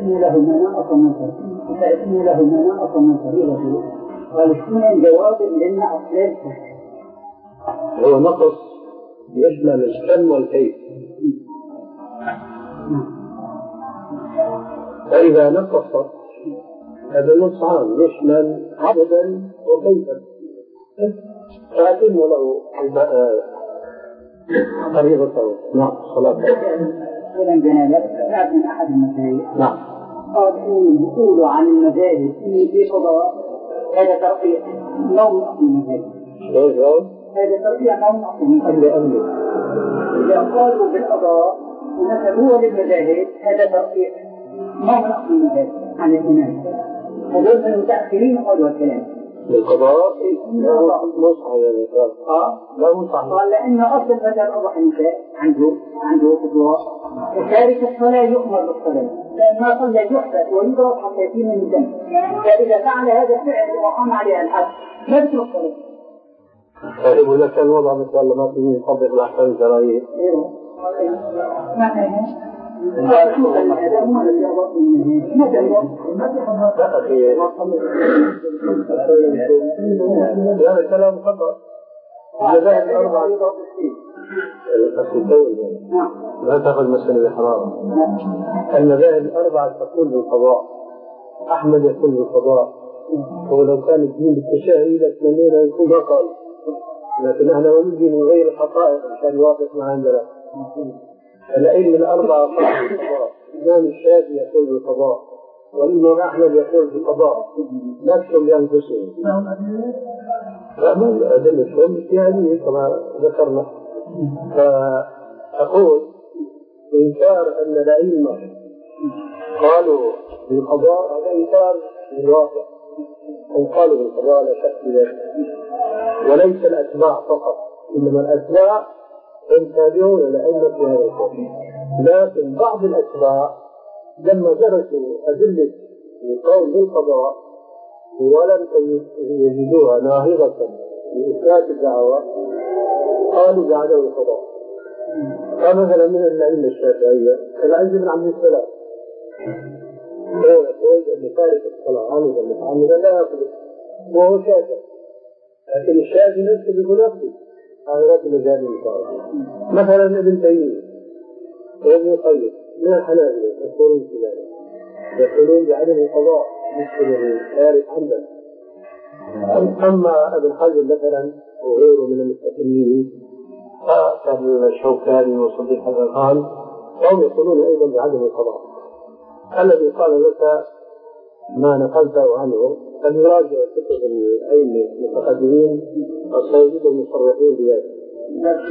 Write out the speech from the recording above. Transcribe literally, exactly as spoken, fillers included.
فاسموا له مناقص من فريضته فاسموا له مناقص من فريضته قال شنو جواب لنا أصلين هو نقص يشمل الكم والكيف. فإذا نقص هذا النص عام يشمل عددا وكيفا فأتم له فريضته. نعم صلاة إذن جنابك سمعت من أحد المشايخ نعم قال إن يقول عن المذاهب إني في قضاء هذا ترقيع نوم أصل المذاهب. هذا ترقيع نوم أصل المذاهب لأنه إذا قالوا بالقضاء ونسبوه للمذاهب هذا ترقيع نوم أصل المذاهب عن الإمام. هذول من المتأخرين قالوا الكلام القضاء لا مصح يعني اه لا مصح قال لأن أصل المذهب أبو حنيفة عنده عنده فتوى وتارك الصلاة يؤمر بالصلاة لأن ما صلى يحبس ويضرب حتى يتم من الذنب فإذا فعل هذا الفعل وقام عليه الحد لا يدخل الصلاة. طيب إذا كان وضع مثل ما فيه يطبق الأحكام الشرعية ايوه ما فهمه شوف هذا هو الذي يضبط من ماذا هذا كلام خطأ. المذاهب الأربعة لا تأخذ مسألة الحرارة. المذاهب الأربعة تقول بالقضاء. أحمد يقول بالقضاء. ولو كان الدين بالتشهي لأتمنينا يكون أقل لكن احنا ما نجي نغير الحقائق عشان يوافق معنا. الأئمة الأربعة قالوا بالقضاء. الإمام الشافعي يقول بالقضاء والإمام أحمد يقول بالقضاء نفسهم لأنفسهم. فمن أدلتهم اجتهادية كما ذكرنا. فأقول إنكار أن الأئمة قالوا بالقضاء هذا إنكار بالواقع. هم قالوا بالقضاء لا شك في ذلك وليس الأتباع فقط إنما الأتباع ينتابعون الأئمة في هذا القول. لكن بعض الأتباع لما درسوا أدلة القول بالقضاء ولم يجدوها ناهضة لإثبات الدعوة قالوا بعده القضاء. فمثلا من الأئمة الشافعية العز بن عبد السلام هو يقول أن تارك الصلاة عامدا متعمدا لا يقبل وهو شافعي لكن الشافعي نفسه بنفسه هذا رد مجال المقارنة. مثلا ابن تيمية وابن القيم من الحنابلة يقولون في ذلك يقولون بعدم القضاء مثل التارك عمدا. أما ابن حجر مثلا وغيره من المستقلين كالشوكاني وصديق الخان هم يقولون أيضا بعدم القضاء. الذي قال لك ما نقلته عنه أن يراجع كتب الأئمة المتقدمين وسيجدهم مصرحين بذلك.